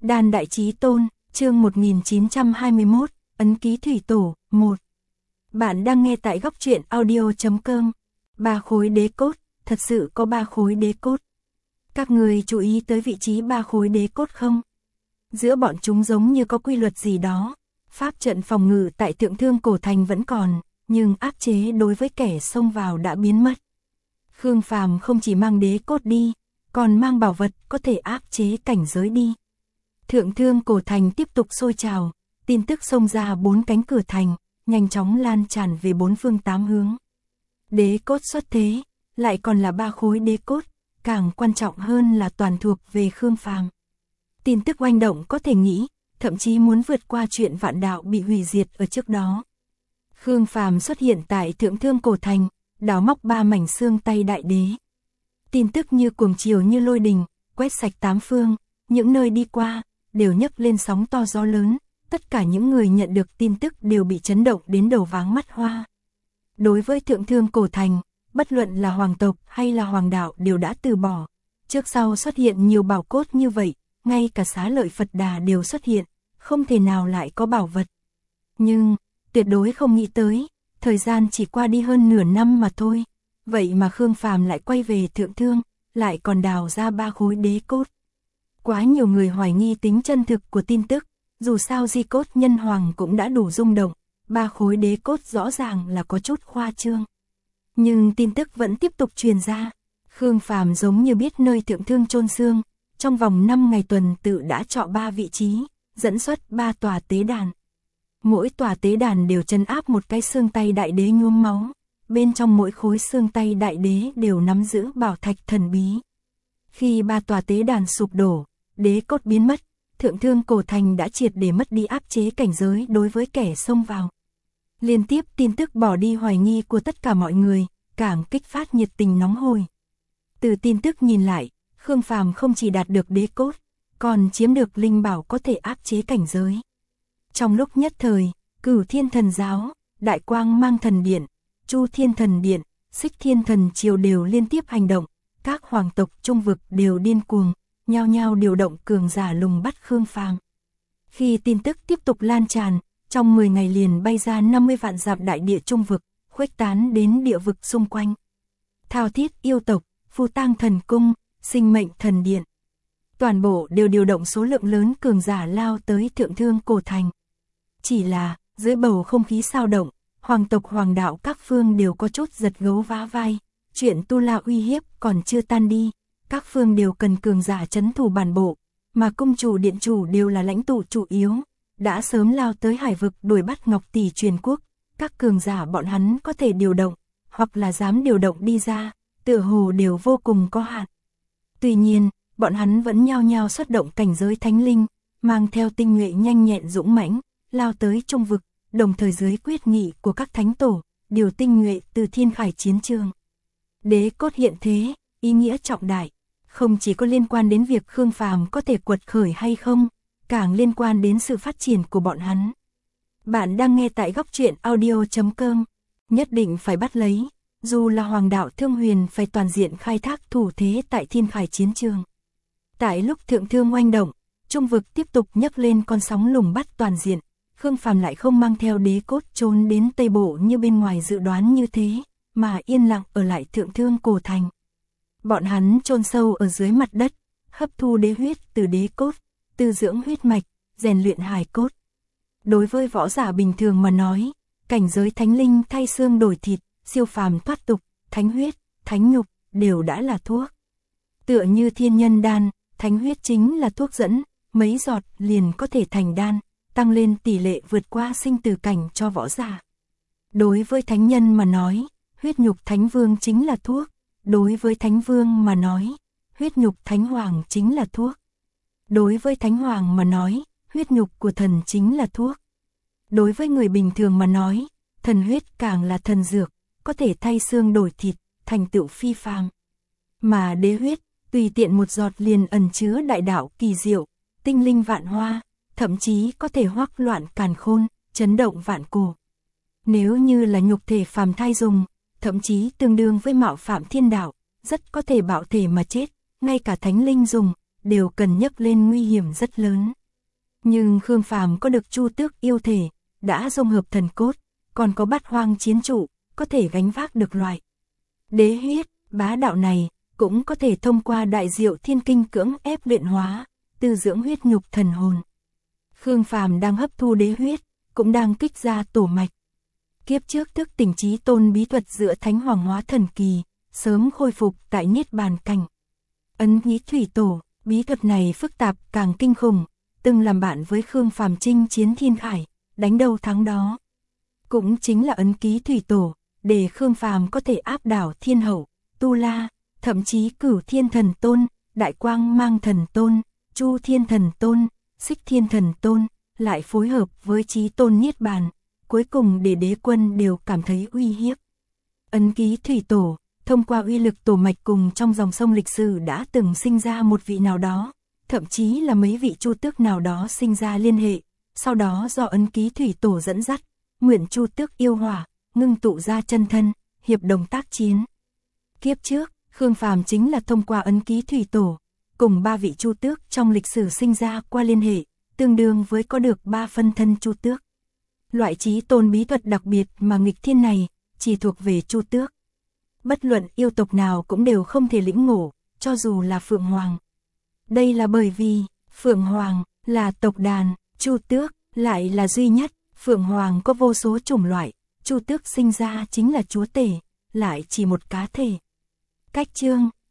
Đan Đại Chí Tôn, chương 1921, ấn ký thủy tổ, 1. Bạn đang nghe tại góc truyện audio.com. 3 khối đế cốt, thật sự có 3 khối đế cốt. Các người chú ý tới vị trí 3 khối đế cốt không? Giữa bọn chúng giống như có quy luật gì đó. Pháp trận phòng ngự tại Thượng Thương Cổ Thành vẫn còn, nhưng áp chế đối với kẻ xông vào đã biến mất. Khương Phàm không chỉ mang đế cốt đi, còn mang bảo vật có thể áp chế cảnh giới đi. Thượng Thương Cổ Thành tiếp tục sôi trào, tin tức xông ra 4 cánh cửa thành, nhanh chóng lan tràn về 4 phương 8 hướng. Đế cốt xuất thế, lại còn là 3 khối đế cốt, càng quan trọng hơn là toàn thuộc về Khương Phàm. Tin tức oanh động có thể nghĩ, thậm chí muốn vượt qua chuyện vạn đạo bị hủy diệt ở trước đó. Khương Phàm xuất hiện tại Thượng Thương Cổ Thành, đào móc 3 mảnh xương tay đại đế. Tin tức như cuồng chiều như lôi đình, quét sạch 8 phương, những nơi đi qua, đều nhấc lên sóng to gió lớn, tất cả những người nhận được tin tức đều bị chấn động đến đầu váng mắt hoa. Đối với Thượng Thương Cổ Thành, bất luận là hoàng tộc hay là hoàng đạo đều đã từ bỏ. Trước sau xuất hiện nhiều bảo cốt như vậy, ngay cả Xá Lợi Phật Đà đều xuất hiện, không thể nào lại có bảo vật. Nhưng, tuyệt đối không nghĩ tới, thời gian chỉ qua đi hơn nửa năm mà thôi. Vậy mà Khương Phàm lại quay về Thượng Thương, lại còn đào ra 3 khối đế cốt. Quá nhiều người hoài nghi tính chân thực của tin tức, dù sao di cốt nhân hoàng cũng đã đủ rung động, 3 khối đế cốt rõ ràng là có chút khoa trương. Nhưng tin tức vẫn tiếp tục truyền ra, Khương Phàm giống như biết nơi Thượng Thương chôn xương, trong vòng 5 ngày tuần tự đã chọn 3 vị trí, dẫn xuất 3 tòa tế đàn. Mỗi tòa tế đàn đều trấn áp một cái xương tay đại đế nhuốm máu, bên trong mỗi khối xương tay đại đế đều nắm giữ bảo thạch thần bí. Khi 3 tòa tế đàn sụp đổ, đế cốt biến mất, Thượng Thương Cổ Thành đã triệt để mất đi áp chế cảnh giới đối với kẻ xông vào. Liên tiếp tin tức bỏ đi hoài nghi của tất cả mọi người, càng kích phát nhiệt tình nóng hổi. Từ tin tức nhìn lại, Khương Phàm không chỉ đạt được đế cốt, còn chiếm được linh bảo có thể áp chế cảnh giới. Trong lúc nhất thời, Cửu Thiên Thần Giáo, Đại Quang Mang Thần Điện, Chu Thiên Thần Điện, Xích Thiên Thần Triều đều liên tiếp hành động, các hoàng tộc trung vực đều điên cuồng, nhao nhao điều động cường giả lùng bắt Khương Phàm. Khi tin tức tiếp tục lan tràn, trong 10 ngày liền bay ra 50 vạn dặm đại địa trung vực, khuếch tán đến địa vực xung quanh. Thao Thiết yêu tộc, Phù Tang Thần Cung, Sinh Mệnh Thần Điện, toàn bộ đều điều động số lượng lớn cường giả lao tới Thượng Thương Cổ Thành. Chỉ là, dưới bầu không khí sao động, hoàng tộc hoàng đạo các phương đều có chút giật gấu vá vai, chuyện tu la uy hiếp còn chưa tan đi, các phương đều cần cường giả trấn thủ bản bộ, mà cung chủ điện chủ đều là lãnh tụ chủ yếu, đã sớm lao tới hải vực đuổi bắt Ngọc Tỷ truyền quốc, các cường giả bọn hắn có thể điều động, hoặc là dám điều động đi ra, tựa hồ đều vô cùng có hạn. Tuy nhiên, bọn hắn vẫn nhao nhao xuất động cảnh giới thánh linh, mang theo tinh nhuệ nhanh nhẹn dũng mãnh, lao tới trung vực, đồng thời dưới quyết nghị của các thánh tổ, điều tinh nhuệ từ thiên khải chiến trường. Đế cốt hiện thế, ý nghĩa trọng đại, không chỉ có liên quan đến việc Khương Phàm có thể quật khởi hay không, càng liên quan đến sự phát triển của bọn hắn. Bạn đang nghe tại góc truyện audio.com, nhất định phải bắt lấy, dù là hoàng đạo Thương Huyền phải toàn diện khai thác thủ thế tại thiên khải chiến trường. Tại lúc Thượng Thương oanh động, trung vực tiếp tục nhấc lên con sóng lùng bắt toàn diện, Khương Phàm lại không mang theo đế cốt trốn đến Tây Bộ như bên ngoài dự đoán như thế, mà yên lặng ở lại Thượng Thương Cổ Thành. Bọn hắn chôn sâu ở dưới mặt đất, hấp thu đế huyết từ đế cốt, tư dưỡng huyết mạch, rèn luyện hài cốt. Đối với võ giả bình thường mà nói, cảnh giới thánh linh thay xương đổi thịt, siêu phàm thoát tục, thánh huyết, thánh nhục đều đã là thuốc. Tựa như thiên nhân đan, thánh huyết chính là thuốc dẫn, mấy giọt liền có thể thành đan, tăng lên tỷ lệ vượt qua sinh tử cảnh cho võ giả. Đối với thánh nhân mà nói, huyết nhục thánh vương chính là thuốc. Đối với thánh vương mà nói, huyết nhục thánh hoàng chính là thuốc. Đối với thánh hoàng mà nói, huyết nhục của thần chính là thuốc. Đối với người bình thường mà nói, thần huyết càng là thần dược, có thể thay xương đổi thịt, thành tựu phi phàm. Mà đế huyết, tùy tiện một giọt liền ẩn chứa đại đạo kỳ diệu, tinh linh vạn hoa, thậm chí có thể hoắc loạn càn khôn, chấn động vạn cổ. Nếu như là nhục thể phàm thai dùng, thậm chí tương đương với mạo phạm thiên đạo, rất có thể bạo thể mà chết, ngay cả thánh linh dùng, đều cần nhấc lên nguy hiểm rất lớn. Nhưng Khương Phàm có được Chu Tước yêu thể, đã dung hợp thần cốt, còn có Bát Hoang chiến trụ, có thể gánh vác được loại đế huyết bá đạo này, cũng có thể thông qua đại diệu thiên kinh cưỡng ép luyện hóa, tư dưỡng huyết nhục thần hồn. Khương Phàm đang hấp thu đế huyết, cũng đang kích ra tổ mạch. Kiếp trước thức tỉnh chí tôn bí thuật giữa Thánh Hoàng hóa thần kỳ, sớm khôi phục tại niết bàn cảnh. Ấn ký thủy tổ, bí thuật này phức tạp càng kinh khủng, từng làm bạn với Khương Phàm chinh chiến thiên khải, đánh đâu thắng đó. Cũng chính là ấn ký thủy tổ, để Khương Phàm có thể áp đảo Thiên Hậu, Tu La, thậm chí Cửu Thiên Thần Tôn, Đại Quang Mang Thần Tôn, Chu Thiên Thần Tôn, Xích Thiên Thần Tôn, lại phối hợp với chí tôn niết bàn, cuối cùng để đế quân đều cảm thấy uy hiếp. Ấn ký thủy tổ, thông qua uy lực tổ mạch cùng trong dòng sông lịch sử đã từng sinh ra một vị nào đó, thậm chí là mấy vị Chu Tước nào đó sinh ra liên hệ, sau đó do ấn ký thủy tổ dẫn dắt, nguyện Chu Tước yêu hỏa, ngưng tụ ra chân thân, hiệp đồng tác chiến. Kiếp trước, Khương Phàm chính là thông qua ấn ký thủy tổ, cùng 3 vị Chu Tước trong lịch sử sinh ra qua liên hệ, tương đương với có được 3 phân thân Chu Tước. Loại chí tôn bí thuật đặc biệt mà nghịch thiên này, chỉ thuộc về Chu Tước. Bất luận yêu tộc nào cũng đều không thể lĩnh ngộ, cho dù là Phượng Hoàng. Đây là bởi vì, Phượng Hoàng là tộc đàn, Chu Tước lại là duy nhất, Phượng Hoàng có vô số chủng loại, Chu Tước sinh ra chính là chúa tể, lại chỉ một cá thể. Cách chương